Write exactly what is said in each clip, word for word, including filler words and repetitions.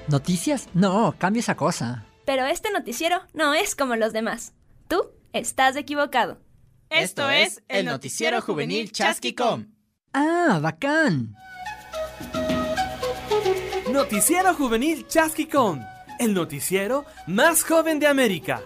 ¿Noticias? No, cambia esa cosa. Pero este noticiero no es como los demás. Tú estás equivocado. Esto es el noticiero juvenil Chasquicom. ¡Ah, bacán! Noticiero juvenil Chasquicom, el noticiero más joven de América.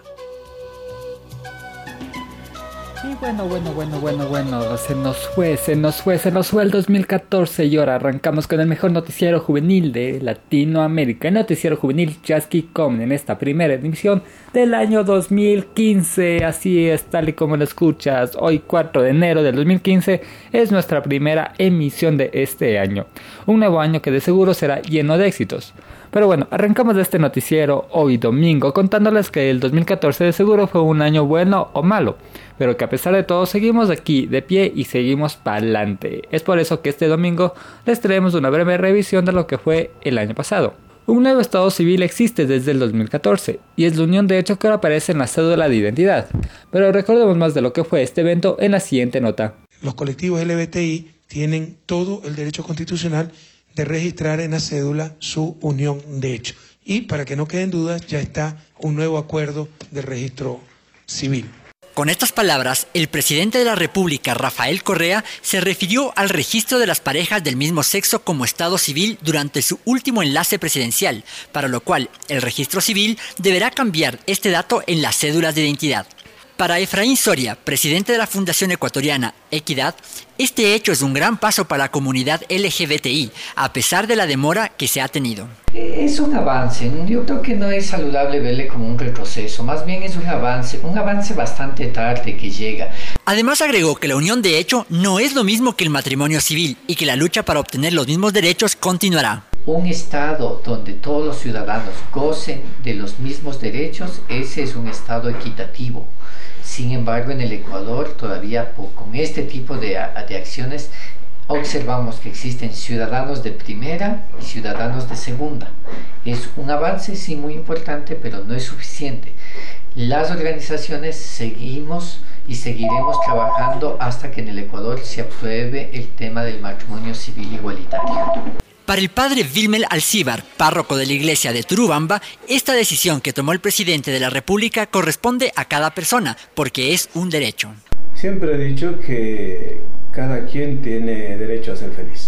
Y bueno, bueno, bueno, bueno, bueno, se nos fue, se nos fue, se nos fue el dos mil catorce y ahora arrancamos con el mejor noticiero juvenil de Latinoamérica, el noticiero juvenil Chasquicom en esta primera emisión del año dos mil quince, así es, tal y como lo escuchas, hoy cuatro de enero del dos mil quince es nuestra primera emisión de este año, un nuevo año que de seguro será lleno de éxitos. Pero bueno, arrancamos de este noticiero hoy domingo contándoles que el dos mil catorce de seguro fue un año bueno o malo, pero que a pesar de todo seguimos aquí de pie y seguimos para adelante. Es por eso que este domingo les traemos una breve revisión de lo que fue el año pasado. Un nuevo estado civil existe desde el dos mil catorce y es la unión de hecho que ahora aparece en la cédula de identidad. Pero recordemos más de lo que fue este evento en la siguiente nota. Los colectivos L G B T I tienen todo el derecho constitucional de registrar en la cédula su unión de hecho. Y para que no queden dudas, ya está un nuevo acuerdo de registro civil. Con estas palabras, el presidente de la República, Rafael Correa, se refirió al registro de las parejas del mismo sexo como estado civil durante su último enlace presidencial, para lo cual el registro civil deberá cambiar este dato en las cédulas de identidad. Para Efraín Soria, presidente de la Fundación Ecuatoriana Equidad, este hecho es un gran paso para la comunidad L G B T I, a pesar de la demora que se ha tenido. Es un avance, yo creo que no es saludable verle como un retroceso, más bien es un avance, un avance bastante tarde que llega. Además agregó que la unión de hecho no es lo mismo que el matrimonio civil y que la lucha para obtener los mismos derechos continuará. Un estado donde todos los ciudadanos gocen de los mismos derechos, ese es un estado equitativo. Sin embargo, en el Ecuador todavía con este tipo de, de acciones observamos que existen ciudadanos de primera y ciudadanos de segunda. Es un avance sí muy importante, pero no es suficiente. Las organizaciones seguimos y seguiremos trabajando hasta que en el Ecuador se apruebe el tema del matrimonio civil igualitario. Para el padre Vilmel Alcíbar, párroco de la iglesia de Turubamba, esta decisión que tomó el presidente de la República corresponde a cada persona, porque es un derecho. Siempre he dicho que cada quien tiene derecho a ser feliz,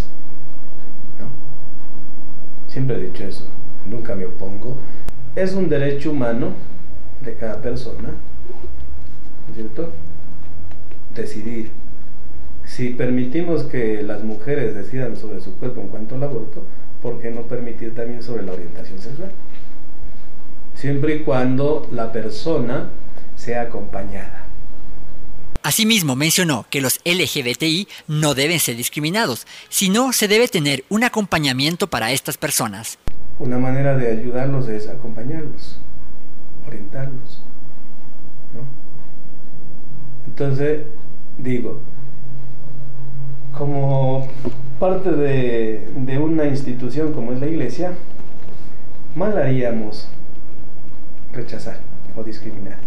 ¿no? Siempre he dicho eso, nunca me opongo. Es un derecho humano de cada persona, ¿no es cierto? Decidir. Si permitimos que las mujeres decidan sobre su cuerpo en cuanto al aborto, ¿por qué no permitir también sobre la orientación sexual? Siempre y cuando la persona sea acompañada. Asimismo mencionó que los L G B T I no deben ser discriminados, sino se debe tener un acompañamiento para estas personas. Una manera de ayudarlos es acompañarlos, orientarlos, ¿no? Entonces, digo, como parte de, de una institución como es la iglesia, mal haríamos rechazar o discriminar.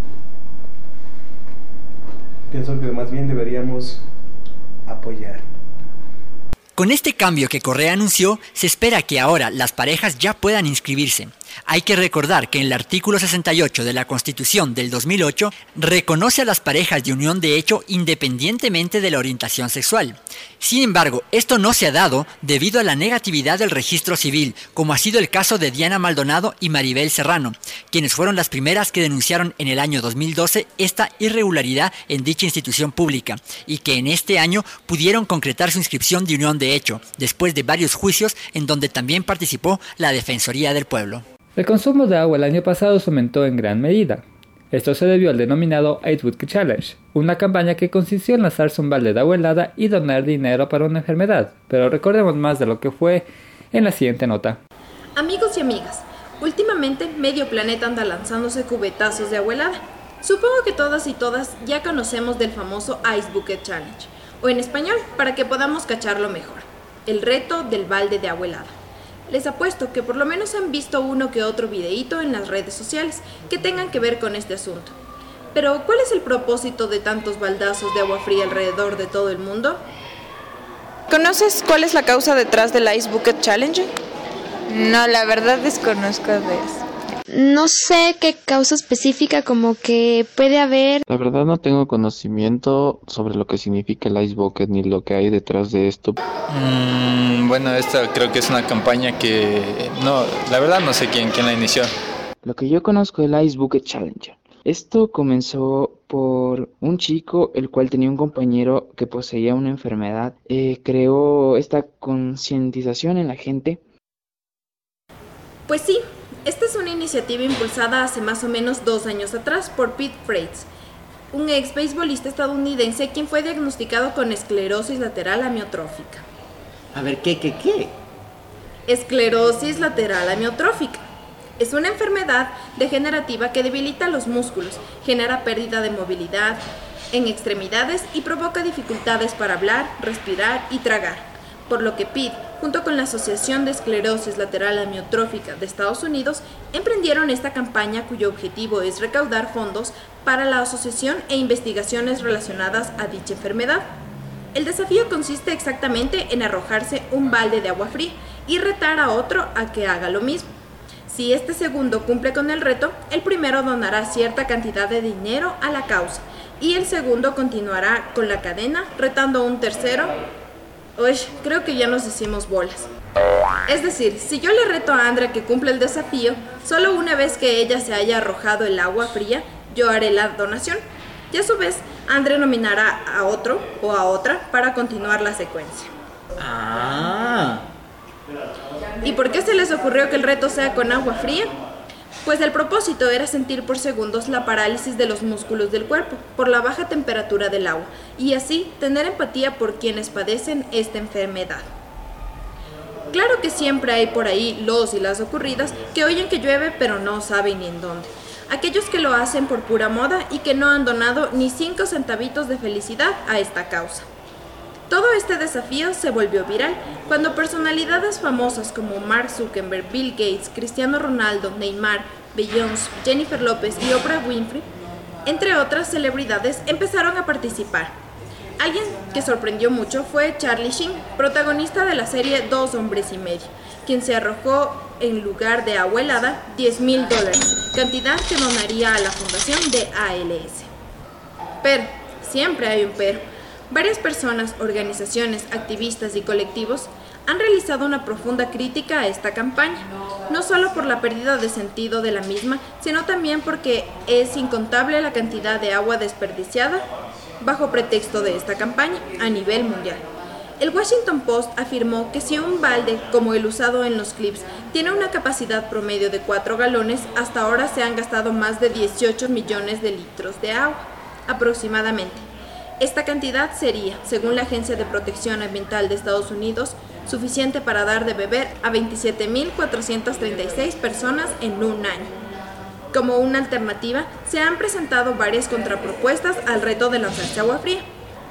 Pienso que más bien deberíamos apoyar. Con este cambio que Correa anunció, se espera que ahora las parejas ya puedan inscribirse. Hay que recordar que en el artículo sesenta y ocho de la Constitución del dos mil ocho reconoce a las parejas de unión de hecho independientemente de la orientación sexual. Sin embargo, esto no se ha dado debido a la negatividad del registro civil, como ha sido el caso de Diana Maldonado y Maribel Serrano, quienes fueron las primeras que denunciaron en el año dos mil doce esta irregularidad en dicha institución pública, y que en este año pudieron concretar su inscripción de unión de hecho, después de varios juicios en donde también participó la Defensoría del Pueblo. El consumo de agua el año pasado se aumentó en gran medida. Esto se debió al denominado Eight Week Challenge, una campaña que consistió en lanzarse un balde de agua helada y donar dinero para una enfermedad, pero recordemos más de lo que fue en la siguiente nota. Amigos y amigas, últimamente medio planeta anda lanzándose cubetazos de agua helada. Supongo que todas y todas ya conocemos del famoso Ice Bucket Challenge, o en español, para que podamos cacharlo mejor, el reto del balde de agua helada. Les apuesto que por lo menos han visto uno que otro videíto en las redes sociales que tengan que ver con este asunto. Pero, ¿cuál es el propósito de tantos baldazos de agua fría alrededor de todo el mundo? ¿Conoces cuál es la causa detrás del Ice Bucket Challenge? No, la verdad desconozco de eso. No sé qué causa específica como que puede haber. La verdad no tengo conocimiento sobre lo que significa el Ice Bucket ni lo que hay detrás de esto. Mm, bueno, esta creo que es una campaña que... No, la verdad no sé quién, quién la inició. Lo que yo conozco es el Ice Bucket Challenge. Esto comenzó por un chico el cual tenía un compañero que poseía una enfermedad. Eh, creó esta concientización en la gente. Pues sí. Esta es una iniciativa impulsada hace más o menos dos años atrás por Pete Freitas, un ex beisbolista estadounidense quien fue diagnosticado con esclerosis lateral amiotrófica. A ver, ¿qué, qué, qué? Esclerosis lateral amiotrófica. Es una enfermedad degenerativa que debilita los músculos, genera pérdida de movilidad en extremidades y provoca dificultades para hablar, respirar y tragar. Por lo que Pete, junto con la Asociación de Esclerosis Lateral Amiotrófica de Estados Unidos, emprendieron esta campaña cuyo objetivo es recaudar fondos para la asociación e investigaciones relacionadas a dicha enfermedad. El desafío consiste exactamente en arrojarse un balde de agua fría y retar a otro a que haga lo mismo. Si este segundo cumple con el reto, el primero donará cierta cantidad de dinero a la causa y el segundo continuará con la cadena retando a un tercero. Uy, creo que ya nos hicimos bolas. Es decir, si yo le reto a Andrea que cumpla el desafío, solo una vez que ella se haya arrojado el agua fría, yo haré la donación. Y a su vez, Andrea nominará a otro o a otra para continuar la secuencia. Ah. ¿Y por qué se les ocurrió que el reto sea con agua fría? Pues el propósito era sentir por segundos la parálisis de los músculos del cuerpo por la baja temperatura del agua y así tener empatía por quienes padecen esta enfermedad. Claro que siempre hay por ahí los y las ocurridas que oyen que llueve pero no saben ni en dónde. Aquellos que lo hacen por pura moda y que no han donado ni cinco centavitos de felicidad a esta causa. Todo este desafío se volvió viral cuando personalidades famosas como Mark Zuckerberg, Bill Gates, Cristiano Ronaldo, Neymar, Beyoncé, Jennifer López y Oprah Winfrey, entre otras celebridades, empezaron a participar. Alguien que sorprendió mucho fue Charlie Sheen, protagonista de la serie Dos hombres y medio, quien se arrojó en lugar de agua helada diez mil dólares, cantidad que donaría a la fundación de A L S. Pero, siempre hay un pero. Varias personas, organizaciones, activistas y colectivos han realizado una profunda crítica a esta campaña, no solo por la pérdida de sentido de la misma, sino también porque es incontable la cantidad de agua desperdiciada bajo pretexto de esta campaña a nivel mundial. El Washington Post afirmó que si un balde, como el usado en los clips, tiene una capacidad promedio de cuatro galones, hasta ahora se han gastado más de dieciocho millones de litros de agua, aproximadamente. Esta cantidad sería, según la Agencia de Protección Ambiental de Estados Unidos, suficiente para dar de beber a veintisiete mil cuatrocientas treinta y seis personas en un año. Como una alternativa, se han presentado varias contrapropuestas al reto de lanzarse agua fría.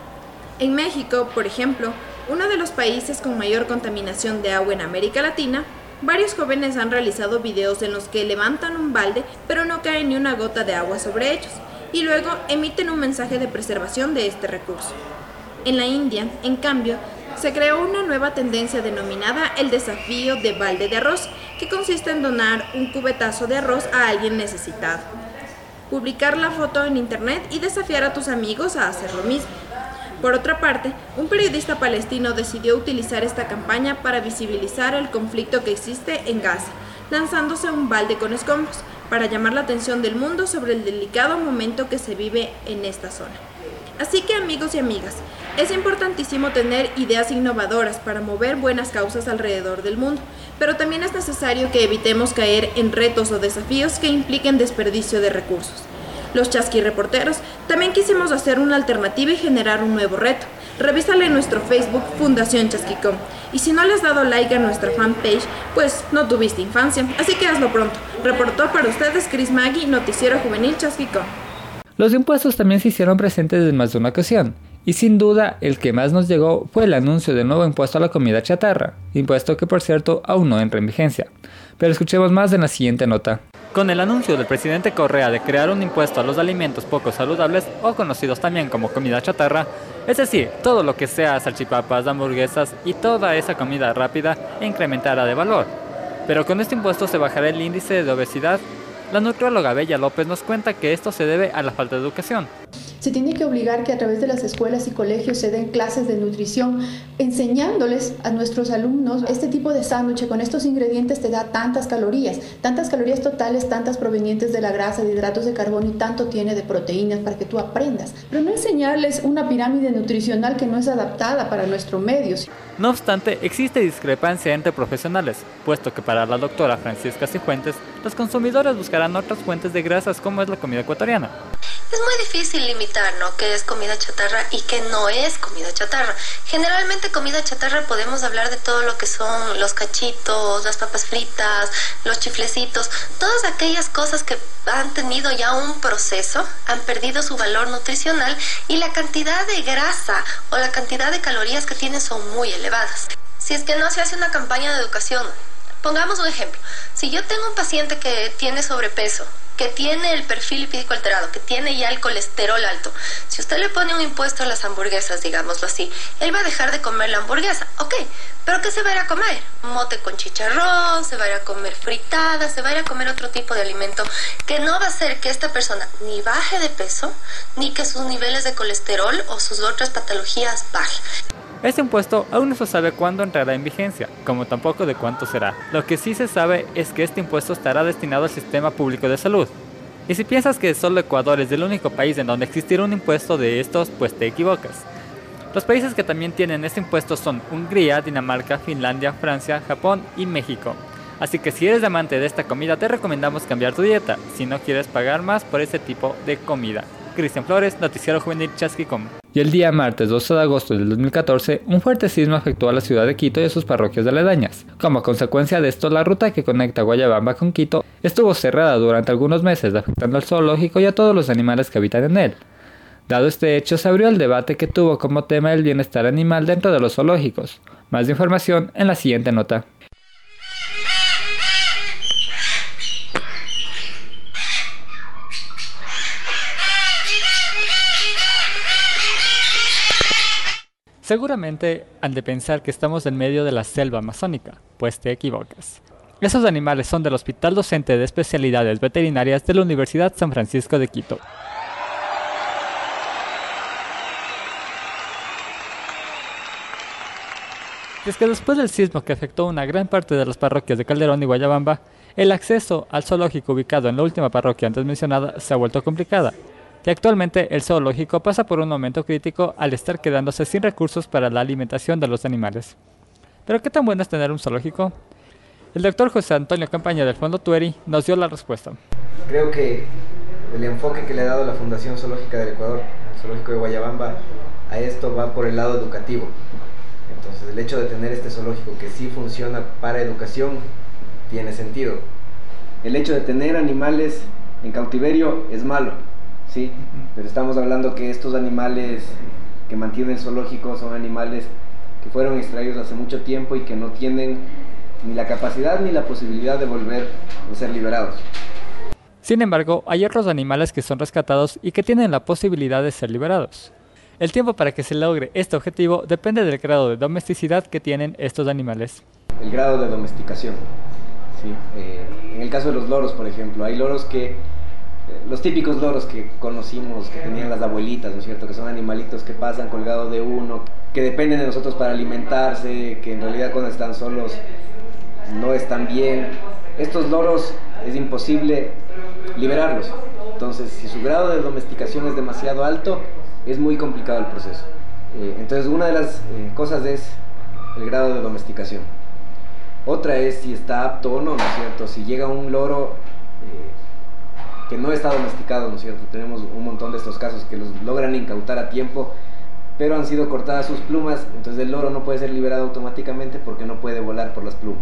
En México, por ejemplo, uno de los países con mayor contaminación de agua en América Latina, varios jóvenes han realizado videos en los que levantan un balde, pero no cae ni una gota de agua sobre ellos, y luego emiten un mensaje de preservación de este recurso. En la India, en cambio, se creó una nueva tendencia denominada el desafío de balde de arroz, que consiste en donar un cubetazo de arroz a alguien necesitado, publicar la foto en internet y desafiar a tus amigos a hacer lo mismo. Por otra parte, un periodista palestino decidió utilizar esta campaña para visibilizar el conflicto que existe en Gaza, lanzándose un balde con escombros, para llamar la atención del mundo sobre el delicado momento que se vive en esta zona. Así que, amigos y amigas, es importantísimo tener ideas innovadoras para mover buenas causas alrededor del mundo, pero también es necesario que evitemos caer en retos o desafíos que impliquen desperdicio de recursos. Los Chasqui Reporteros también quisimos hacer una alternativa y generar un nuevo reto. Revísale en nuestro Facebook Fundación Chasquicom. Y si no le has dado like a nuestra fanpage, pues no tuviste infancia, así que hazlo pronto. Reportó para ustedes Chris Maggi, Noticiero Juvenil Chasquicom. Los impuestos también se hicieron presentes en más de una ocasión, y sin duda el que más nos llegó fue el anuncio del nuevo impuesto a la comida chatarra, impuesto que por cierto aún no entra en vigencia. Pero escuchemos más en la siguiente nota. Con el anuncio del presidente Correa de crear un impuesto a los alimentos poco saludables, o conocidos también como comida chatarra, es decir, todo lo que sea salchipapas, hamburguesas y toda esa comida rápida incrementará de valor. Pero con este impuesto se bajará el índice de obesidad. La nutrióloga Bella López nos cuenta que esto se debe a la falta de educación. Se tiene que obligar que a través de las escuelas y colegios se den clases de nutrición, enseñándoles a nuestros alumnos este tipo de sándwich con estos ingredientes te da tantas calorías, tantas calorías totales, tantas provenientes de la grasa, de hidratos de carbono y tanto tiene de proteínas para que tú aprendas. Pero no enseñarles una pirámide nutricional que no es adaptada para nuestro medio. No obstante, existe discrepancia entre profesionales, puesto que para la doctora Francisca Cifuentes, los consumidores buscarán otras fuentes de grasas como es la comida ecuatoriana. Es muy difícil limitar, ¿no?, qué es comida chatarra y qué no es comida chatarra. Generalmente comida chatarra podemos hablar de todo lo que son los cachitos, las papas fritas, los chiflecitos, todas aquellas cosas que han tenido ya un proceso, han perdido su valor nutricional y la cantidad de grasa o la cantidad de calorías que tienen son muy elevadas. Si es que no se hace una campaña de educación, pongamos un ejemplo. Si yo tengo un paciente que tiene sobrepeso, que tiene el perfil lipídico alterado, que tiene ya el colesterol alto, si usted le pone un impuesto a las hamburguesas, digámoslo así, él va a dejar de comer la hamburguesa, ok, pero ¿qué se va a ir a comer? Mote con chicharrón, se va a ir a comer fritada, se va a ir a comer otro tipo de alimento que no va a hacer que esta persona ni baje de peso, ni que sus niveles de colesterol o sus otras patologías bajen. Este impuesto aún no se sabe cuándo entrará en vigencia, como tampoco de cuánto será. Lo que sí se sabe es que este impuesto estará destinado al sistema público de salud. Y si piensas que solo Ecuador es el único país en donde existirá un impuesto de estos, pues te equivocas. Los países que también tienen este impuesto son Hungría, Dinamarca, Finlandia, Francia, Japón y México. Así que si eres amante de esta comida te recomendamos cambiar tu dieta, si no quieres pagar más por este tipo de comida. Cristian Flores, Noticiero Juvenil Chasquicom. Y el día martes doce de agosto del dos mil catorce, un fuerte sismo afectó a la ciudad de Quito y a sus parroquias aledañas. Como consecuencia de esto, la ruta que conecta Guayabamba con Quito estuvo cerrada durante algunos meses, afectando al zoológico y a todos los animales que habitan en él. Dado este hecho, se abrió el debate que tuvo como tema el bienestar animal dentro de los zoológicos. Más información en la siguiente nota. Seguramente han de pensar que estamos en medio de la selva amazónica, pues te equivocas. Esos animales son del Hospital Docente de Especialidades Veterinarias de la Universidad San Francisco de Quito. Y es que después del sismo que afectó una gran parte de las parroquias de Calderón y Guayabamba, el acceso al zoológico ubicado en la última parroquia antes mencionada se ha vuelto complicada. Y actualmente el zoológico pasa por un momento crítico al estar quedándose sin recursos para la alimentación de los animales. ¿Pero qué tan bueno es tener un zoológico? El doctor José Antonio Campaña del Fondo Tueri nos dio la respuesta. Creo que el enfoque que le ha dado la Fundación Zoológica del Ecuador, el zoológico de Guayabamba, a esto va por el lado educativo. Entonces el hecho de tener este zoológico que sí funciona para educación tiene sentido. El hecho de tener animales en cautiverio es malo. Sí, pero estamos hablando que estos animales que mantiene el zoológico son animales que fueron extraídos hace mucho tiempo y que no tienen ni la capacidad ni la posibilidad de volver a ser liberados. Sin embargo, hay otros animales que son rescatados y que tienen la posibilidad de ser liberados. El tiempo para que se logre este objetivo depende del grado de domesticidad que tienen estos animales. El grado de domesticación. Sí, eh, en el caso de los loros, por ejemplo, hay loros que los típicos loros que conocimos, que tenían las abuelitas, ¿no es cierto? Que son animalitos que pasan colgados de uno, que dependen de nosotros para alimentarse, que en realidad cuando están solos no están bien. Estos loros es imposible liberarlos. Entonces, si su grado de domesticación es demasiado alto, es muy complicado el proceso. Eh, entonces, una de las eh, cosas es el grado de domesticación. Otra es si está apto o no, ¿no es cierto? Si llega un loro Eh, que no está domesticado, ¿no es cierto? Tenemos un montón de estos casos que los logran incautar a tiempo, pero han sido cortadas sus plumas, entonces el loro no puede ser liberado automáticamente porque no puede volar por las plumas.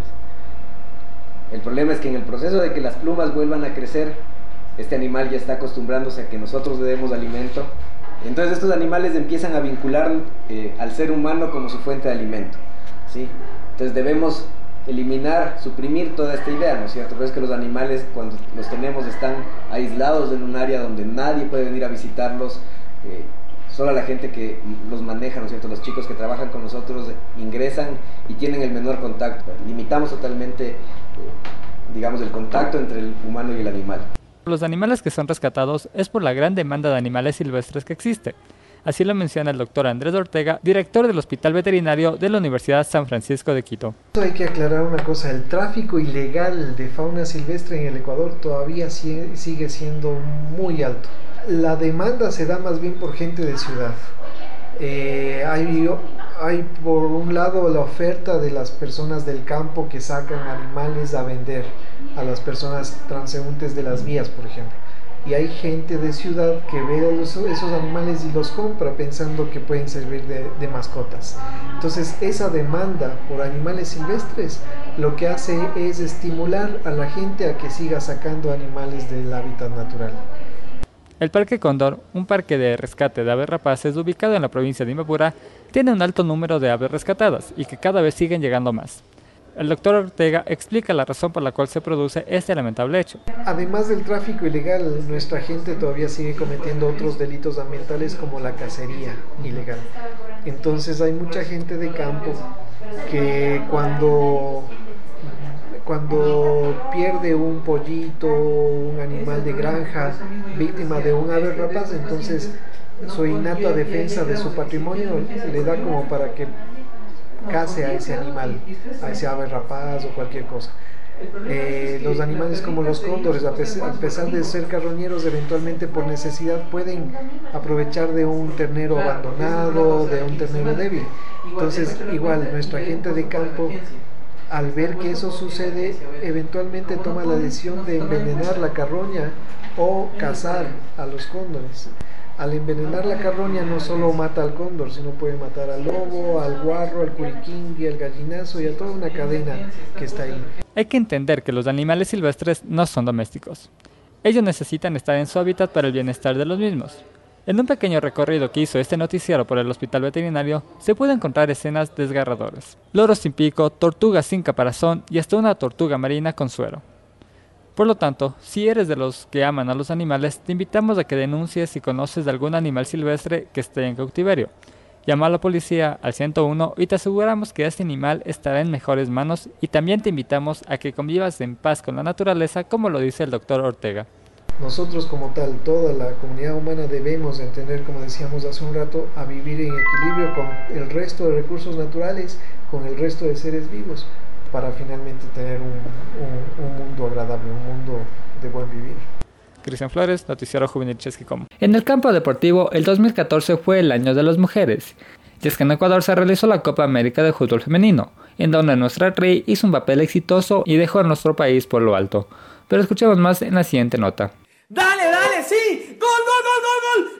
El problema es que en el proceso de que las plumas vuelvan a crecer, este animal ya está acostumbrándose a que nosotros le demos alimento, entonces estos animales empiezan a vincular eh, al ser humano como su fuente de alimento, ¿sí? Entonces debemos eliminar, suprimir toda esta idea, ¿no es cierto? Pero es que los animales, cuando los tenemos, están aislados en un área donde nadie puede venir a visitarlos, eh, solo la gente que los maneja, ¿no es cierto? Los chicos que trabajan con nosotros ingresan y tienen el menor contacto. Limitamos totalmente, eh, digamos, el contacto entre el humano y el animal. Los animales que son rescatados es por la gran demanda de animales silvestres que existe. Así lo menciona el doctor Andrés Ortega, director del Hospital Veterinario de la Universidad San Francisco de Quito. Hay que aclarar una cosa, el tráfico ilegal de fauna silvestre en el Ecuador todavía sigue siendo muy alto. La demanda se da más bien por gente de ciudad. Eh, hay, hay por un lado la oferta de las personas del campo que sacan animales a vender a las personas transeúntes de las vías, por ejemplo. Y hay gente de ciudad que ve los, esos animales y los compra pensando que pueden servir de, de mascotas. Entonces esa demanda por animales silvestres lo que hace es estimular a la gente a que siga sacando animales del hábitat natural. El Parque Cóndor, un parque de rescate de aves rapaces ubicado en la provincia de Imbabura, tiene un alto número de aves rescatadas y que cada vez siguen llegando más. El doctor Ortega explica la razón por la cual se produce este lamentable hecho. Además del tráfico ilegal, nuestra gente todavía sigue cometiendo otros delitos ambientales como la cacería ilegal. Entonces hay mucha gente de campo que cuando, cuando pierde un pollito, un animal de granja, víctima de un ave rapaz, entonces su innata defensa de su patrimonio le da como para que case a ese animal, a ese ave rapaz o cualquier cosa. Eh, los animales como los cóndores, a, pes a pesar de ser carroñeros, eventualmente por necesidad pueden aprovechar de un ternero abandonado, de un ternero débil. Entonces, igual, nuestra gente de campo, al ver que eso sucede, eventualmente toma la decisión de envenenar la carroña o cazar a los cóndores. Al envenenar la carroña no solo mata al cóndor, sino puede matar al lobo, al guarro, al curiquingui, al gallinazo y a toda una cadena que está ahí. Hay que entender que los animales silvestres no son domésticos. Ellos necesitan estar en su hábitat para el bienestar de los mismos. En un pequeño recorrido que hizo este noticiero por el Hospital Veterinario, se puede encontrar escenas desgarradoras. Loros sin pico, tortugas sin caparazón y hasta una tortuga marina con suero. Por lo tanto, si eres de los que aman a los animales, te invitamos a que denuncies si conoces de algún animal silvestre que esté en cautiverio. Llama a la policía al ciento uno y te aseguramos que este animal estará en mejores manos, y también te invitamos a que convivas en paz con la naturaleza, como lo dice el doctor Ortega. Nosotros como tal, toda la comunidad humana debemos entender, como decíamos hace un rato, a vivir en equilibrio con el resto de recursos naturales, con el resto de seres vivos, para finalmente tener un, un, un mundo agradable, un mundo de buen vivir. Cristian Flores, Noticiero Juvenil Chasquicom. En el campo deportivo, el dos mil catorce fue el año de las mujeres, y es que en Ecuador se realizó la Copa América de Fútbol Femenino, en donde nuestra Rey hizo un papel exitoso y dejó a nuestro país por lo alto. Pero escuchemos más en la siguiente nota. ¡Dale, dale, sí! ¡Gol, gol, gol, gol, gol!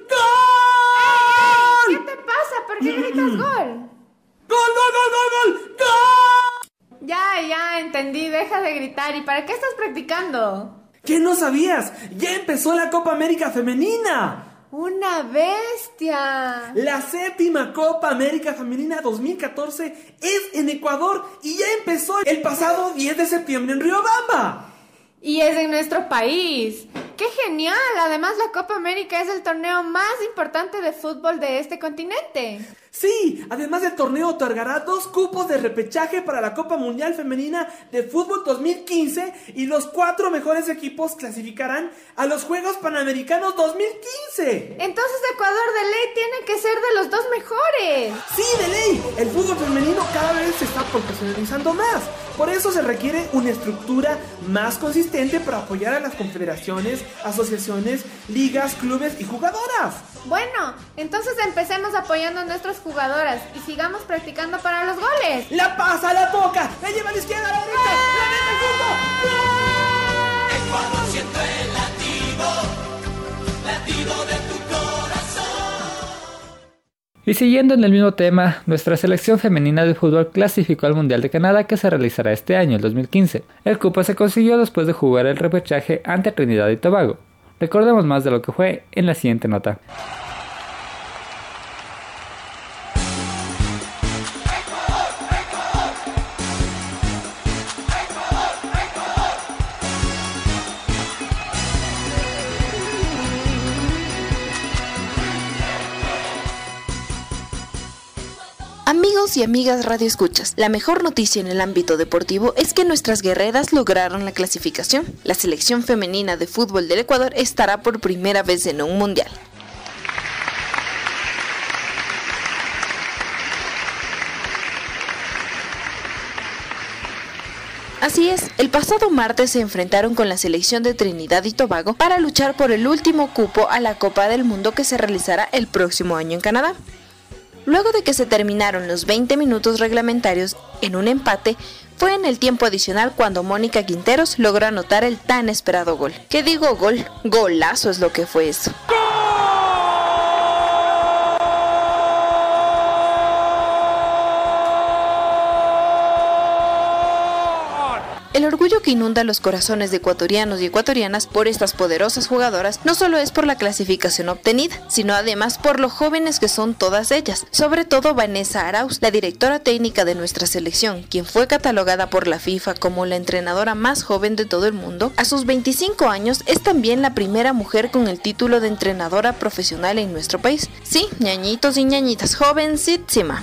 ¡Gol! ¿Qué te pasa? ¿Por qué gritas gol? ¡Gol, gol, gol, gol, gol! ¡Gol! Ya, ya, entendí, deja de gritar. ¿Y para qué estás practicando? ¿Qué no sabías? ¡Ya empezó la Copa América Femenina! ¡Una bestia! La séptima Copa América Femenina dos mil catorce es en Ecuador y ya empezó el pasado diez de septiembre en Riobamba. Y es en nuestro país. ¡Qué genial! Además, la Copa América es el torneo más importante de fútbol de este continente. Sí, además el torneo otorgará dos cupos de repechaje para la Copa Mundial Femenina de Fútbol dos mil quince y los cuatro mejores equipos clasificarán a los Juegos Panamericanos dos mil quince. Entonces Ecuador de ley tiene que ser de los dos mejores. Sí, de ley. El fútbol femenino cada vez se está profesionalizando más. Por eso se requiere una estructura más consistente para apoyar a las confederaciones, asociaciones, ligas, clubes y jugadoras. Bueno, entonces empecemos apoyando a nuestras jugadoras y sigamos practicando para los goles. La pasa, la toca, la lleva a la izquierda, a la derecha, la mete al fondo. Ecuador siento el latido, latido de tu corazón. Y siguiendo en el mismo tema, nuestra selección femenina de fútbol clasificó al Mundial de Canadá, que se realizará este año, el dos mil quince. El cupo se consiguió después de jugar el repechaje ante Trinidad y Tobago. Recordemos más de lo que fue en la siguiente nota. Amigos y amigas radioescuchas, la mejor noticia en el ámbito deportivo es que nuestras guerreras lograron la clasificación. La selección femenina de fútbol del Ecuador estará por primera vez en un mundial. Así es, el pasado martes se enfrentaron con la selección de Trinidad y Tobago para luchar por el último cupo a la Copa del Mundo que se realizará el próximo año en Canadá. Luego de que se terminaron los veinte minutos reglamentarios en un empate, fue en el tiempo adicional cuando Mónica Quinteros logró anotar el tan esperado gol. ¿Qué digo gol? Golazo es lo que fue eso. El orgullo que inunda los corazones de ecuatorianos y ecuatorianas por estas poderosas jugadoras no solo es por la clasificación obtenida, sino además por lo jóvenes que son todas ellas, sobre todo Vanessa Arauz, la directora técnica de nuestra selección, quien fue catalogada por la FIFA como la entrenadora más joven de todo el mundo. A sus veinticinco años es también la primera mujer con el título de entrenadora profesional en nuestro país. Sí, ñañitos y ñañitas, jovencísima.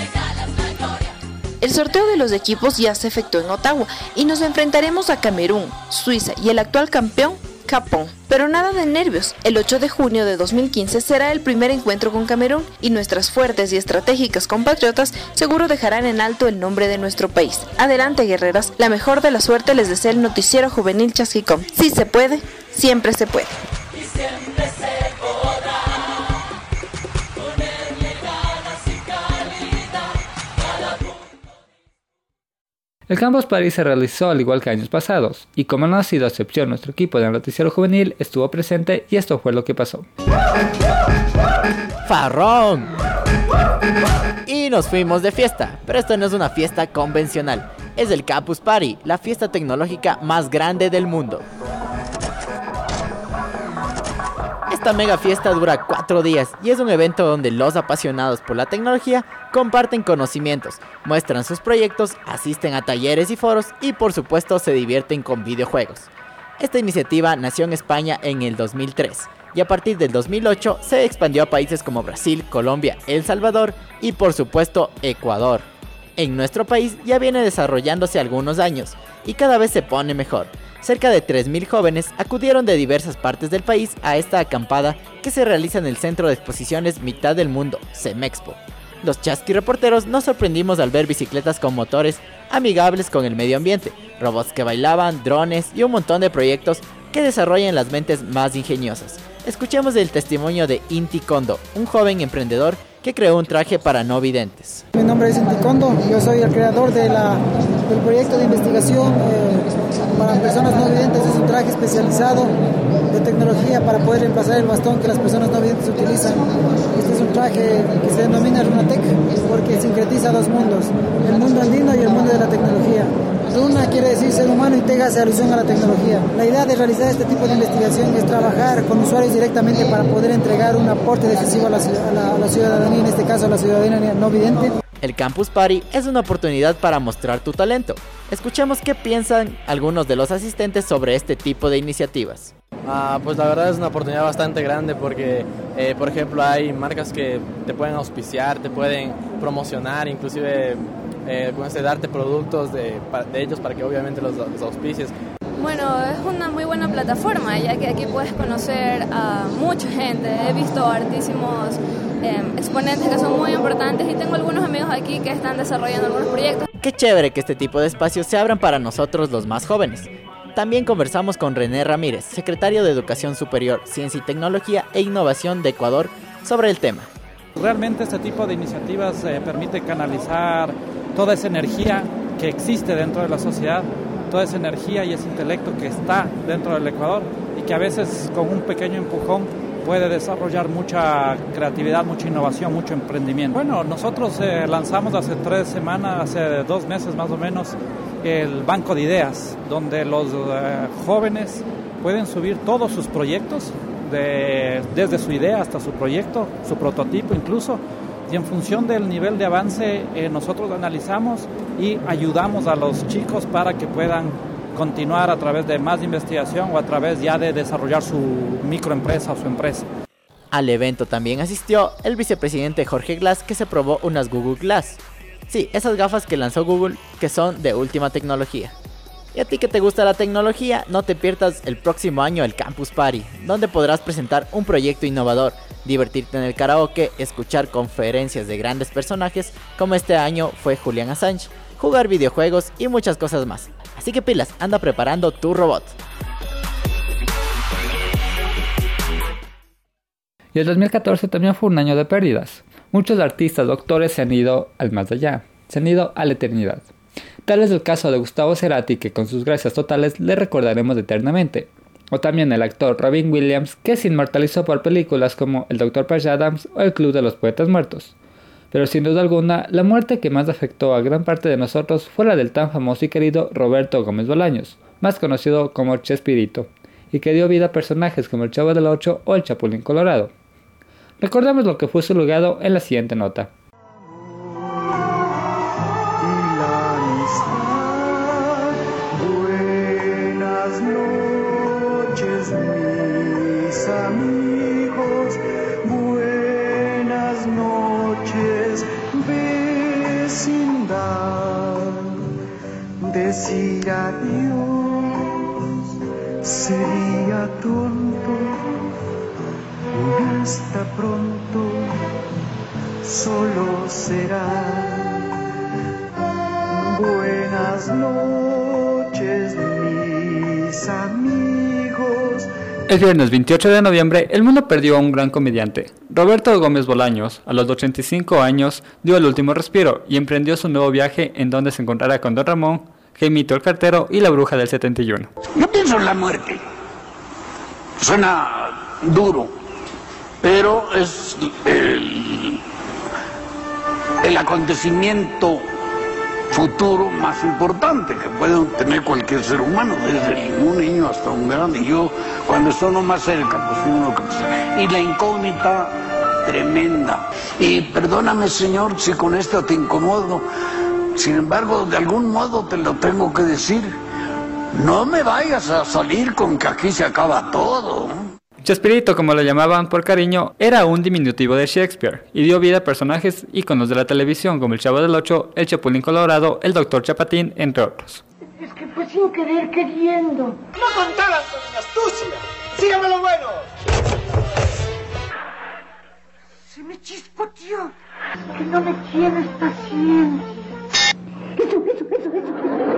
El sorteo de los equipos ya se efectuó en Ottawa y nos enfrentaremos a Camerún, Suiza y el actual campeón, Japón. Pero nada de nervios, el ocho de junio de dos mil quince será el primer encuentro con Camerún y nuestras fuertes y estratégicas compatriotas seguro dejarán en alto el nombre de nuestro país. Adelante, guerreras, la mejor de la suerte les desea el noticiero juvenil Chasquicom. Si se puede, siempre se puede. El Campus Party se realizó al igual que años pasados, y como no ha sido excepción, nuestro equipo del noticiero juvenil estuvo presente y esto fue lo que pasó. ¡Farrón! Y nos fuimos de fiesta, pero esto no es una fiesta convencional, es el Campus Party, la fiesta tecnológica más grande del mundo. Esta mega fiesta dura cuatro días y es un evento donde los apasionados por la tecnología comparten conocimientos, muestran sus proyectos, asisten a talleres y foros y por supuesto se divierten con videojuegos. Esta iniciativa nació en España en el dos mil tres y a partir del dos mil ocho se expandió a países como Brasil, Colombia, El Salvador y por supuesto Ecuador. En nuestro país ya viene desarrollándose algunos años y cada vez se pone mejor. Cerca de tres mil jóvenes acudieron de diversas partes del país a esta acampada que se realiza en el Centro de Exposiciones Mitad del Mundo, CEMEXPO. Los Chasqui reporteros nos sorprendimos al ver bicicletas con motores amigables con el medio ambiente, robots que bailaban, drones y un montón de proyectos que desarrollan las mentes más ingeniosas. Escuchemos el testimonio de Inti Kondo, un joven emprendedor que creó un traje para no videntes. Mi nombre es Inti Kondo, yo soy el creador de la, del proyecto de investigación eh, para personas no videntes. Es un traje especializado de tecnología para poder reemplazar el bastón que las personas no videntes utilizan. Este es un traje que se denomina Runatec porque sincretiza dos mundos, el mundo andino y el mundo de la tecnología. Runa quiere decir ser humano y Tega hace alusión a la tecnología. La idea de realizar este tipo de investigación es trabajar con usuarios directamente para poder entregar un aporte decisivo a la, a la, a la ciudadanía, en este caso a la ciudadanía no vidente. El Campus Party es una oportunidad para mostrar tu talento. Escuchemos qué piensan algunos de los asistentes sobre este tipo de iniciativas. Ah, pues la verdad es una oportunidad bastante grande porque, eh, por ejemplo, hay marcas que te pueden auspiciar, te pueden promocionar, inclusive eh, darte productos de, de ellos para que obviamente los, los auspicies. Bueno, es una muy buena plataforma, ya que aquí puedes conocer a mucha gente. He visto hartísimos eh, exponentes que son muy importantes y tengo algunos amigos aquí que están desarrollando algunos proyectos. Qué chévere que este tipo de espacios se abran para nosotros los más jóvenes. También conversamos con René Ramírez, secretario de Educación Superior, Ciencia y Tecnología e Innovación de Ecuador, sobre el tema. Realmente este tipo de iniciativas eh, permite canalizar toda esa energía que existe dentro de la sociedad, toda esa energía y ese intelecto que está dentro del Ecuador y que a veces con un pequeño empujón puede desarrollar mucha creatividad, mucha innovación, mucho emprendimiento. Bueno, nosotros eh, lanzamos hace tres semanas, hace dos meses más o menos, el banco de ideas, donde los eh, jóvenes pueden subir todos sus proyectos, de, desde su idea hasta su proyecto, su prototipo incluso, y en función del nivel de avance eh, nosotros analizamos y ayudamos a los chicos para que puedan continuar a través de más investigación o a través ya de desarrollar su microempresa o su empresa. Al evento también asistió el vicepresidente Jorge Glass, que se probó unas Google Glass. Sí, esas gafas que lanzó Google, que son de última tecnología. Y a ti que te gusta la tecnología, no te pierdas el próximo año el Campus Party, donde podrás presentar un proyecto innovador, divertirte en el karaoke, escuchar conferencias de grandes personajes, como este año fue Julian Assange, jugar videojuegos y muchas cosas más. Así que pilas, anda preparando tu robot. Y el dos mil catorce también fue un año de pérdidas. Muchos artistas doctores se han ido al más allá, se han ido a la eternidad. Tal es el caso de Gustavo Cerati, que con sus gracias totales le recordaremos eternamente. O también el actor Robin Williams, que se inmortalizó por películas como El doctor Patch Adams o El Club de los Poetas Muertos. Pero sin duda alguna, la muerte que más afectó a gran parte de nosotros fue la del tan famoso y querido Roberto Gómez Bolaños, más conocido como Chespirito, y que dio vida a personajes como el Chavo del Ocho o el Chapulín Colorado. Recordamos lo que fue su legado en la siguiente nota. Buenas noches, mis amigos. Buenas noches, vecindad. Decir adiós sería tonto. Hasta pronto, solo será. Buenas noches, mis amigos. El viernes veintiocho de noviembre, el mundo perdió a un gran comediante. Roberto Gómez Bolaños, a los ochenta y cinco años, dio el último respiro y emprendió su nuevo viaje en donde se encontrará con Don Ramón, Jaimito el Cartero y la Bruja del setenta y uno. Yo pienso en la muerte. Suena duro, pero es el, el acontecimiento futuro más importante que puede tener cualquier ser humano, desde un niño hasta un grande. Yo, cuando estoy no más cerca, pues uno lo que pasa. Y la incógnita tremenda. Y perdóname, Señor, si con esto te incomodo. Sin embargo, de algún modo te lo tengo que decir. No me vayas a salir con que aquí se acaba todo. Chespirito, como lo llamaban por cariño, era un diminutivo de Shakespeare y dio vida a personajes íconos de la televisión como el Chavo del Ocho, el Chapulín Colorado, el Doctor Chapatín, entre otros. Es que fue sin querer queriendo. No contaban con mi astucia. Sígame lo bueno. Se me chispoteó. Que no me tienes paciencia. Eso, eso, eso, eso.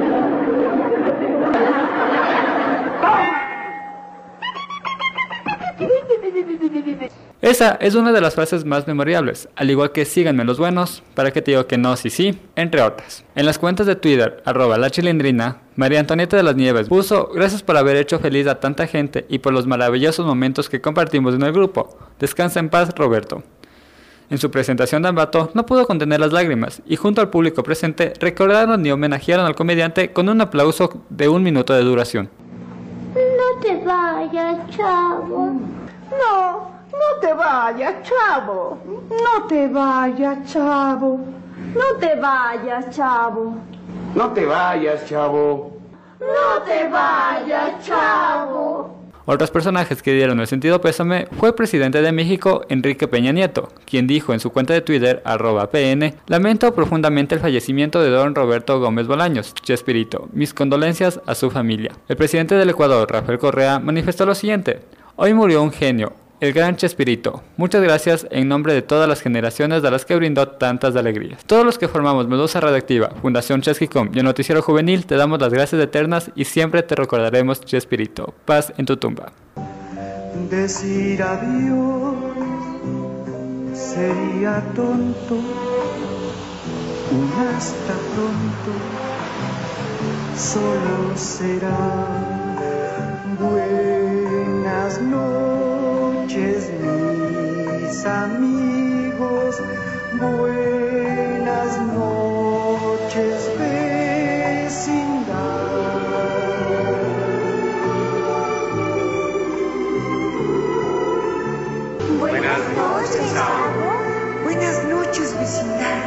Esa es una de las frases más memorables, al igual que síganme los buenos, para que te digo que no, sí, sí, entre otras. En las cuentas de Twitter, arroba la chilindrina, María Antonieta de las Nieves puso: gracias por haber hecho feliz a tanta gente y por los maravillosos momentos que compartimos en el grupo. Descansa en paz, Roberto. En su presentación de Ambato no pudo contener las lágrimas y junto al público presente recordaron y homenajearon al comediante con un aplauso de un minuto de duración. No te vayas, chavo. No, no te vayas, chavo. No te vayas, chavo. No te vayas, chavo. No te vayas, chavo. No te vayas, chavo. Otros personajes que dieron el sentido pésame fue el presidente de México, Enrique Peña Nieto, quien dijo en su cuenta de Twitter, arroba pn, lamento profundamente el fallecimiento de don Roberto Gómez Bolaños, Chespirito, mis condolencias a su familia. El presidente del Ecuador, Rafael Correa, manifestó lo siguiente: hoy murió un genio, el gran Chespirito. Muchas gracias en nombre de todas las generaciones de las que brindó tantas alegrías. Todos los que formamos Medusa Radioactiva, Fundación Chesquicom y el Noticiero Juvenil te damos las gracias eternas y siempre te recordaremos, Chespirito. Paz en tu tumba. Decir adiós sería tonto. Un hasta pronto solo será. Buenas noches, mis amigos. Buenas noches, vecindad. Buenas noches, chavo. Buenas noches, vecindad.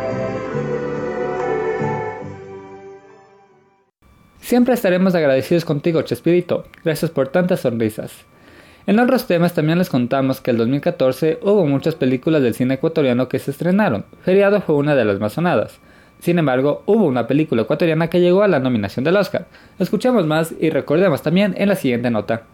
Siempre estaremos agradecidos contigo, Chespirito. Gracias por tantas sonrisas. En otros temas también les contamos que el dos mil catorce hubo muchas películas del cine ecuatoriano que se estrenaron. Feriado fue una de las más sonadas. Sin embargo, hubo una película ecuatoriana que llegó a la nominación del Oscar. Escuchemos más y recordemos también en la siguiente nota.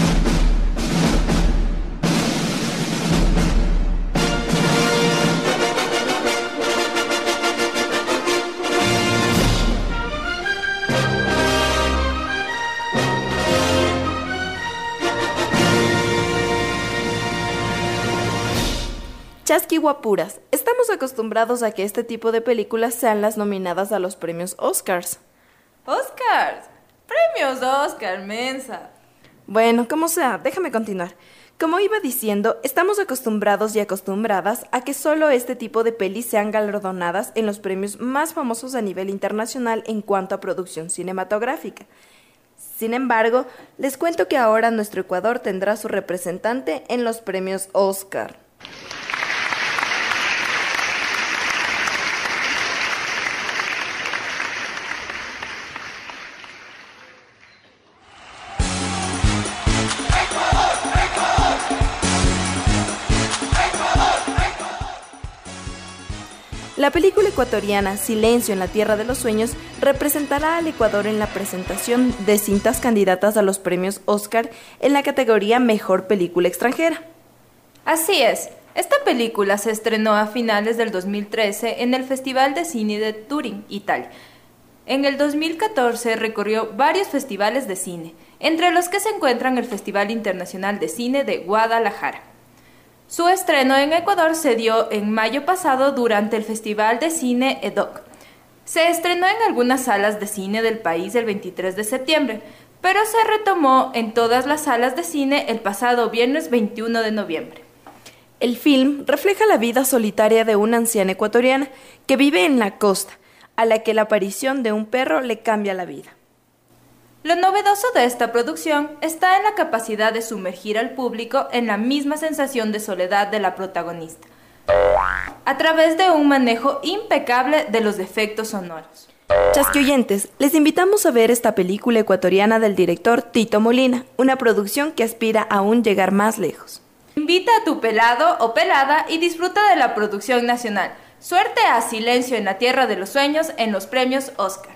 Chasqui guapuras, estamos acostumbrados a que este tipo de películas sean las nominadas a los premios Oscars. ¿Oscars? ¡Premios Oscar, mensa! Bueno, como sea, déjame continuar. Como iba diciendo, estamos acostumbrados y acostumbradas a que solo este tipo de pelis sean galardonadas en los premios más famosos a nivel internacional en cuanto a producción cinematográfica. Sin embargo, les cuento que ahora nuestro Ecuador tendrá su representante en los premios Oscar. La película ecuatoriana Silencio en la Tierra de los Sueños representará al Ecuador en la presentación de cintas candidatas a los premios Oscar en la categoría Mejor Película Extranjera. Así es, esta película se estrenó a finales del dos mil trece en el Festival de Cine de Turín, Italia. En el dos mil catorce recorrió varios festivales de cine, entre los que se encuentran el Festival Internacional de Cine de Guadalajara. Su estreno en Ecuador se dio en mayo pasado durante el Festival de Cine E D O C. Se estrenó en algunas salas de cine del país el veintitrés de septiembre, pero se retomó en todas las salas de cine el pasado viernes veintiuno de noviembre. El film refleja la vida solitaria de una anciana ecuatoriana que vive en la costa, a la que la aparición de un perro le cambia la vida. Lo novedoso de esta producción está en la capacidad de sumergir al público en la misma sensación de soledad de la protagonista, a través de un manejo impecable de los efectos sonoros. Chasquioyentes, les invitamos a ver esta película ecuatoriana del director Tito Molina, una producción que aspira a aún llegar más lejos. Invita a tu pelado o pelada y disfruta de la producción nacional. Suerte a Silencio en la Tierra de los Sueños en los premios Oscar.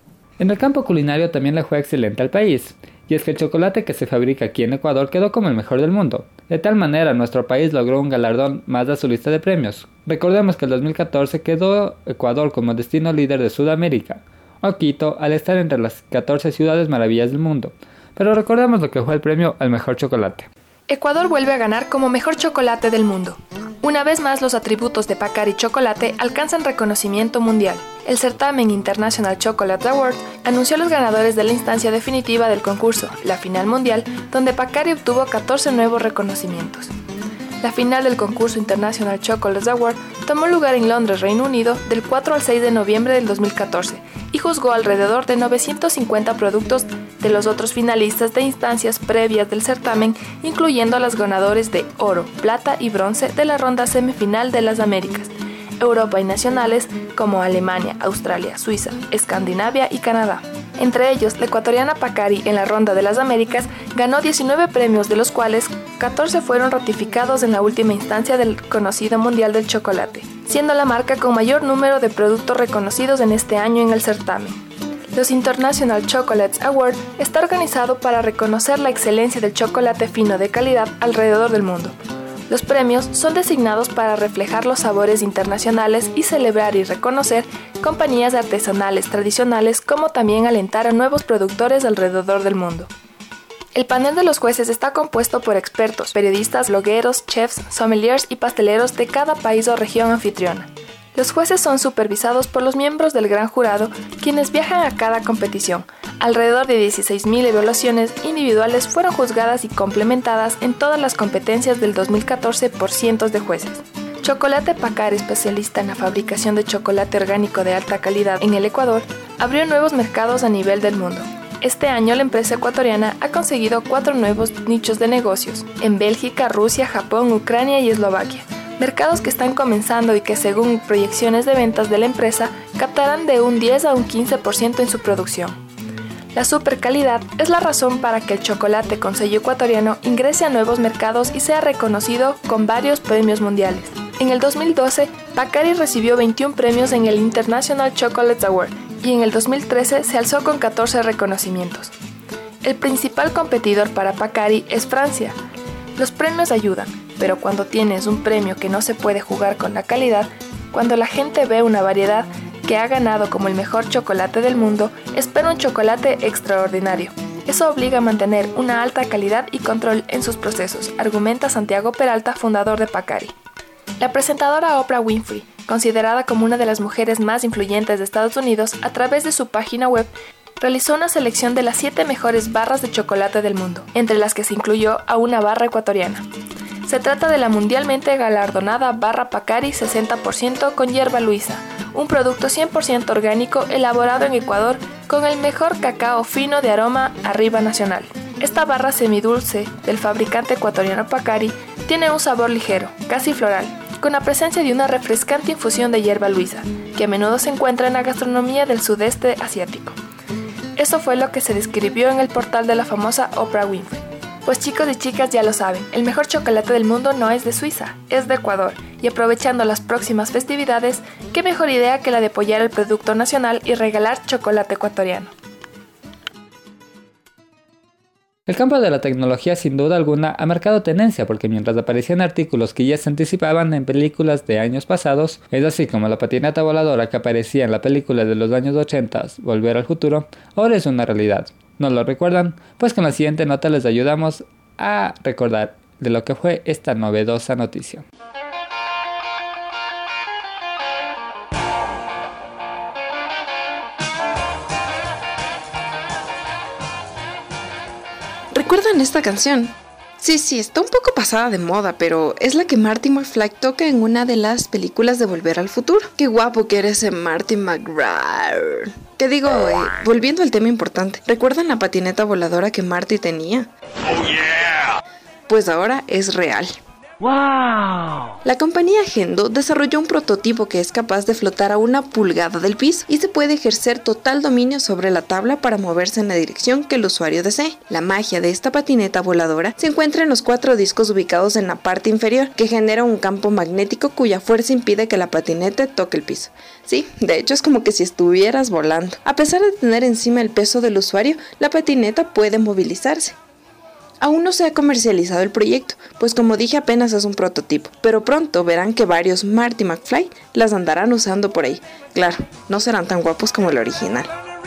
En el campo culinario también le fue excelente al país, y es que el chocolate que se fabrica aquí en Ecuador quedó como el mejor del mundo. De tal manera, nuestro país logró un galardón más de su lista de premios. Recordemos que en el dos mil catorce quedó Ecuador como destino líder de Sudamérica, o Quito, al estar entre las catorce ciudades maravillas del mundo. Pero recordemos lo que fue el premio al mejor chocolate. Ecuador vuelve a ganar como mejor chocolate del mundo. Una vez más, los atributos de Pacari Chocolate alcanzan reconocimiento mundial. El certamen International Chocolate Award anunció los ganadores de la instancia definitiva del concurso, la final mundial, donde Pacari obtuvo catorce nuevos reconocimientos. La final del concurso International Chocolate Award tomó lugar en Londres, Reino Unido, del cuatro al seis de noviembre del dos mil catorce y juzgó alrededor de novecientos cincuenta productos de los otros finalistas de instancias previas del certamen, incluyendo a los ganadores de oro, plata y bronce de la ronda semifinal de las Américas, Europa y nacionales como Alemania, Australia, Suiza, Escandinavia y Canadá. Entre ellos, la ecuatoriana Pacari en la ronda de las Américas ganó diecinueve premios, de los cuales catorce fueron ratificados en la última instancia del conocido Mundial del Chocolate, siendo la marca con mayor número de productos reconocidos en este año en el certamen. Los International Chocolates Award está organizado para reconocer la excelencia del chocolate fino de calidad alrededor del mundo. Los premios son designados para reflejar los sabores internacionales y celebrar y reconocer compañías artesanales tradicionales, como también alentar a nuevos productores alrededor del mundo. El panel de los jueces está compuesto por expertos, periodistas, blogueros, chefs, sommeliers y pasteleros de cada país o región anfitriona. Los jueces son supervisados por los miembros del gran jurado, quienes viajan a cada competición. Alrededor de dieciséis mil evaluaciones individuales fueron juzgadas y complementadas en todas las competencias del dos mil catorce por cientos de jueces. Chocolate Pacari, especialista en la fabricación de chocolate orgánico de alta calidad en el Ecuador, abrió nuevos mercados a nivel del mundo. Este año la empresa ecuatoriana ha conseguido cuatro nuevos nichos de negocios, en Bélgica, Rusia, Japón, Ucrania y Eslovaquia. Mercados que están comenzando y que, según proyecciones de ventas de la empresa, captarán de un diez a un quince por ciento en su producción. La supercalidad es la razón para que el chocolate con sello ecuatoriano ingrese a nuevos mercados y sea reconocido con varios premios mundiales. En el dos mil doce, Pacari recibió veintiún premios en el International Chocolate Award y en el dos mil trece se alzó con catorce reconocimientos. El principal competidor para Pacari es Francia. Los premios ayudan, pero cuando tienes un premio que no se puede jugar con la calidad, cuando la gente ve una variedad que ha ganado como el mejor chocolate del mundo, espera un chocolate extraordinario. Eso obliga a mantener una alta calidad y control en sus procesos, argumenta Santiago Peralta, fundador de Pacari. La presentadora Oprah Winfrey, considerada como una de las mujeres más influyentes de Estados Unidos, a través de su página web, realizó una selección de las siete mejores barras de chocolate del mundo, entre las que se incluyó a una barra ecuatoriana. Se trata de la mundialmente galardonada barra Pacari sesenta por ciento con hierba luisa, un producto cien por ciento orgánico elaborado en Ecuador con el mejor cacao fino de aroma Arriba Nacional. Esta barra semidulce del fabricante ecuatoriano Pacari tiene un sabor ligero, casi floral, con la presencia de una refrescante infusión de hierba luisa, que a menudo se encuentra en la gastronomía del sudeste asiático. Eso fue lo que se describió en el portal de la famosa Oprah Winfrey. Pues chicos y chicas ya lo saben, el mejor chocolate del mundo no es de Suiza, es de Ecuador. Y aprovechando las próximas festividades, qué mejor idea que la de apoyar el producto nacional y regalar chocolate ecuatoriano. El campo de la tecnología sin duda alguna ha marcado tendencia porque mientras aparecían artículos que ya se anticipaban en películas de años pasados, es así como la patineta voladora que aparecía en la película de los años ochenta, Volver al Futuro, ahora es una realidad. ¿No lo recuerdan? Pues con la siguiente nota les ayudamos a recordar de lo que fue esta novedosa noticia. ¿Recuerdan esta canción? Sí, sí, está un poco pasada de moda, pero es la que Marty McFly toca en una de las películas de Volver al Futuro. Qué guapo que era ese Marty McFly. ¿Qué digo? Eh, volviendo al tema importante, ¿recuerdan la patineta voladora que Marty tenía? Oh, yeah. Pues ahora es real. ¡Wow! La compañía Gendo desarrolló un prototipo que es capaz de flotar a una pulgada del piso y se puede ejercer total dominio sobre la tabla para moverse en la dirección que el usuario desee. La magia de esta patineta voladora se encuentra en los cuatro discos ubicados en la parte inferior, que genera un campo magnético cuya fuerza impide que la patineta toque el piso. Sí, de hecho es como que si estuvieras volando. A pesar de tener encima el peso del usuario, la patineta puede movilizarse. Aún no se ha comercializado el proyecto, pues como dije apenas es un prototipo, pero pronto verán que varios Marty McFly las andarán usando por ahí. Claro, no serán tan guapos como el original.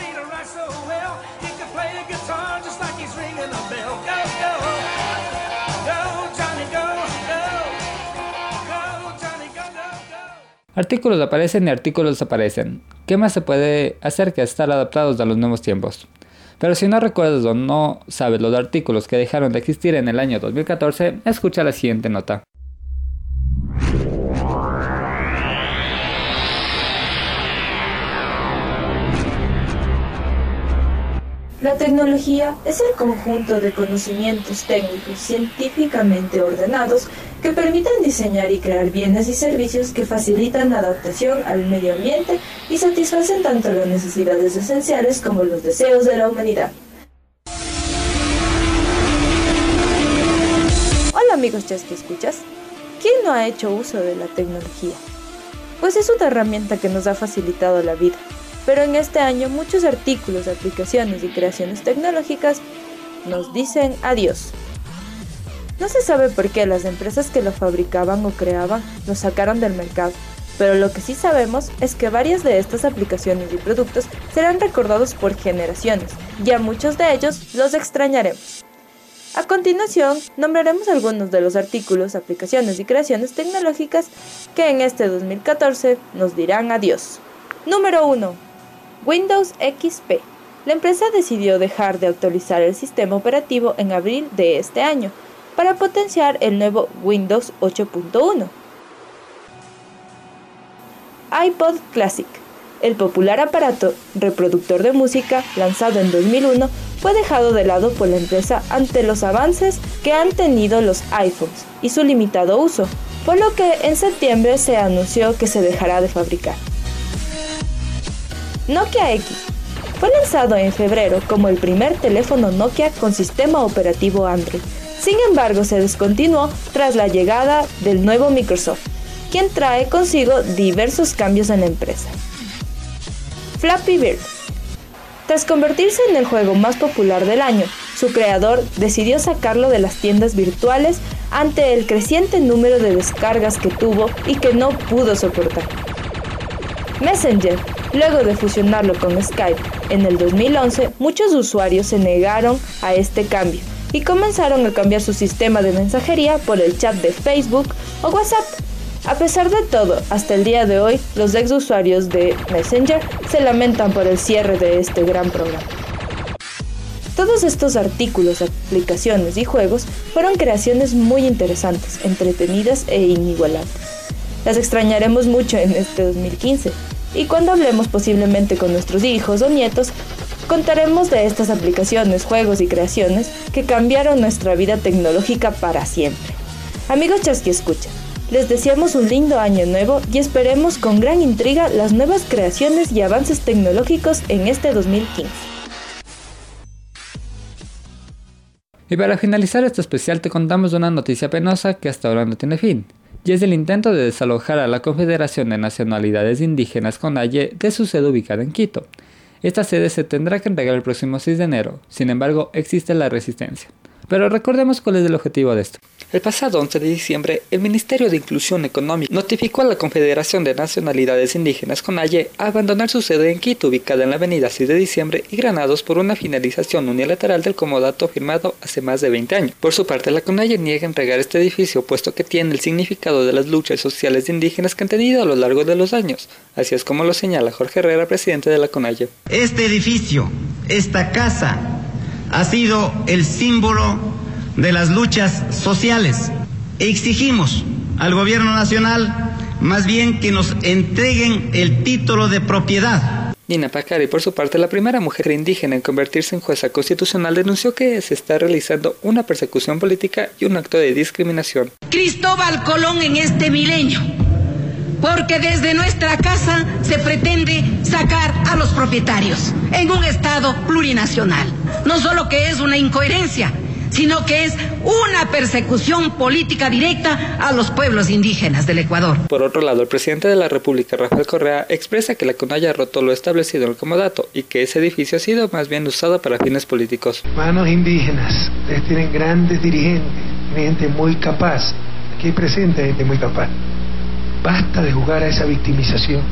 Artículos aparecen y artículos desaparecen. ¿Qué más se puede hacer que estar adaptados a los nuevos tiempos? Pero si no recuerdas o no sabes los artículos que dejaron de existir en el año dos mil catorce, escucha la siguiente nota. La tecnología es el conjunto de conocimientos técnicos científicamente ordenados que permiten diseñar y crear bienes y servicios que facilitan la adaptación al medio ambiente y satisfacen tanto las necesidades esenciales como los deseos de la humanidad. Hola amigos Chasqui Escuchas, ¿quién no ha hecho uso de la tecnología? Pues es una herramienta que nos ha facilitado la vida. Pero en este año muchos artículos, aplicaciones y creaciones tecnológicas nos dicen adiós. No se sabe por qué las empresas que lo fabricaban o creaban lo sacaron del mercado, pero lo que sí sabemos es que varias de estas aplicaciones y productos serán recordados por generaciones, y a muchos de ellos los extrañaremos. A continuación, nombraremos algunos de los artículos, aplicaciones y creaciones tecnológicas que en este dos mil catorce nos dirán adiós. Número uno. Windows X P. La empresa decidió dejar de actualizar el sistema operativo en abril de este año para potenciar el nuevo Windows ocho punto uno. iPod Classic. El popular aparato reproductor de música lanzado en dos mil uno fue dejado de lado por la empresa ante los avances que han tenido los iPhones y su limitado uso, por lo que en septiembre se anunció que se dejará de fabricar. Nokia X. Fue lanzado en febrero como el primer teléfono Nokia con sistema operativo Android. Sin embargo, se descontinuó tras la llegada del nuevo Microsoft. quien trae consigo diversos cambios en la empresa. Flappy Bird. Tras convertirse en el juego más popular del año, su creador decidió sacarlo de las tiendas virtuales ante el creciente número de descargas que tuvo y que no pudo soportar. Messenger. Luego de fusionarlo con Skype en el dos mil once, muchos usuarios se negaron a este cambio y comenzaron a cambiar su sistema de mensajería por el chat de Facebook o WhatsApp. A pesar de todo, hasta el día de hoy, los ex usuarios de Messenger se lamentan por el cierre de este gran programa. Todos estos artículos, aplicaciones y juegos fueron creaciones muy interesantes, entretenidas e inigualables. Las extrañaremos mucho en este dos mil quince, y cuando hablemos posiblemente con nuestros hijos o nietos, contaremos de estas aplicaciones, juegos y creaciones que cambiaron nuestra vida tecnológica para siempre. Amigos Chasqui Escucha, les deseamos un lindo año nuevo y esperemos con gran intriga las nuevas creaciones y avances tecnológicos en este dos mil quince. Y para finalizar este especial te contamos una noticia penosa que hasta ahora no tiene fin, y es el intento de desalojar a la Confederación de Nacionalidades Indígenas CONAIE de su sede ubicada en Quito. Esta sede se tendrá que entregar el próximo seis de enero, sin embargo existe la resistencia. Pero recordemos cuál es el objetivo de esto. El pasado once de diciembre, el Ministerio de Inclusión Económica notificó a la Confederación de Nacionalidades Indígenas CONAIE a abandonar su sede en Quito, ubicada en la avenida seis de diciembre y Granados, por una finalización unilateral del comodato firmado hace más de veinte años. Por su parte, la CONAIE niega entregar este edificio, puesto que tiene el significado de las luchas sociales indígenas que han tenido a lo largo de los años. Así es como lo señala Jorge Herrera, presidente de la CONAIE. Este edificio, esta casa, ha sido el símbolo de las luchas sociales. Exigimos al gobierno nacional más bien que nos entreguen el título de propiedad. Nina Pacari, por su parte, la primera mujer indígena en convertirse en jueza constitucional, denunció que se está realizando una persecución política y un acto de discriminación. Cristóbal Colón en este milenio, porque desde nuestra casa se pretende sacar a los propietarios en un estado plurinacional. No solo que es una incoherencia, sino que es una persecución política directa a los pueblos indígenas del Ecuador. Por otro lado, el presidente de la República, Rafael Correa, expresa que la CONAIE ha roto lo establecido en el comodato y que ese edificio ha sido más bien usado para fines políticos. Hermanos indígenas, ustedes tienen grandes dirigentes, gente muy capaz. Aquí presente gente muy capaz. Basta de jugar a esa victimización.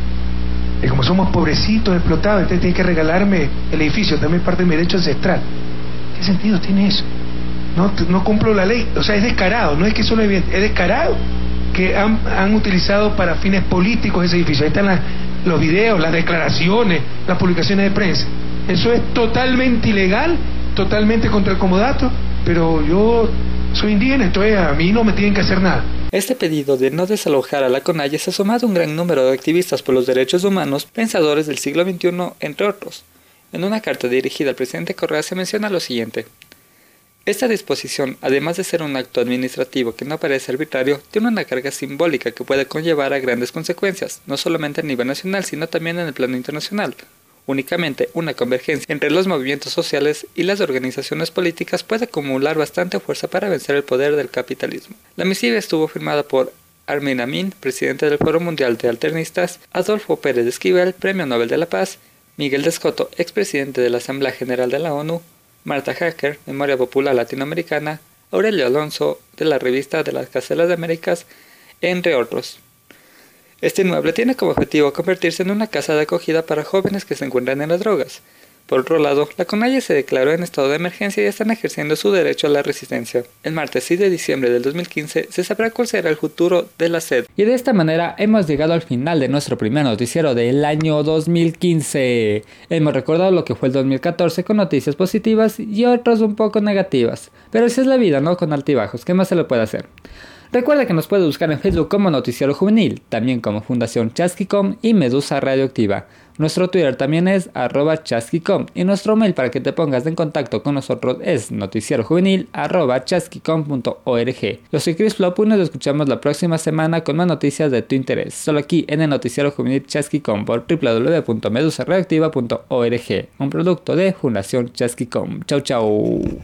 Y como somos pobrecitos, explotados, ustedes tienen que regalarme el edificio, también parte de mi derecho ancestral. ¿Qué sentido tiene eso? No, no cumplo la ley, o sea, es descarado, no es que solo es evidente, es descarado que han, han utilizado para fines políticos ese edificio. Ahí están las, los videos, las declaraciones, las publicaciones de prensa. Eso es totalmente ilegal, totalmente contra el comodato, pero yo soy indígena, entonces a mí no me tienen que hacer nada. Este pedido de no desalojar a la CONAIE se ha sumado a un gran número de activistas por los derechos humanos, pensadores del siglo veintiuno, entre otros. En una carta dirigida al presidente Correa se menciona lo siguiente. Esta disposición, además de ser un acto administrativo que no parece arbitrario, tiene una carga simbólica que puede conllevar a grandes consecuencias, no solamente a nivel nacional, sino también en el plano internacional. Únicamente una convergencia entre los movimientos sociales y las organizaciones políticas puede acumular bastante fuerza para vencer el poder del capitalismo. La misiva estuvo firmada por Armin Amin, presidente del Foro Mundial de Alternistas, Adolfo Pérez Esquivel, Premio Nobel de la Paz, Miguel Descoto, expresidente de la Asamblea General de la ONU, Marta Hacker, Memoria Popular Latinoamericana, Aurelio Alonso, de la revista de las Caselas de Américas, entre otros. Este inmueble tiene como objetivo convertirse en una casa de acogida para jóvenes que se encuentran en las drogas. Por otro lado, la CONAIE se declaró en estado de emergencia y están ejerciendo su derecho a la resistencia. El martes seis de diciembre del dos mil quince se sabrá cuál será el futuro de la sede. Y de esta manera hemos llegado al final de nuestro primer noticiero del año dos mil quince. Hemos recordado lo que fue el dos mil catorce con noticias positivas y otras un poco negativas. Pero esa es la vida, ¿no? Con altibajos, ¿qué más se le puede hacer? Recuerda que nos puede buscar en Facebook como Noticiero Juvenil, también como Fundación Chasquicom y Medusa Radioactiva. Nuestro Twitter también es arroba chasquicom y nuestro mail para que te pongas en contacto con nosotros es noticierojuvenil arroba chasquicom punto org. Yo soy Chris Flop y nos escuchamos la próxima semana con más noticias de tu interés, solo aquí en el Noticiero Juvenil Chasquicom por w w w punto medusa radioactiva punto org, un producto de Fundación Chasquicom. Chau chau.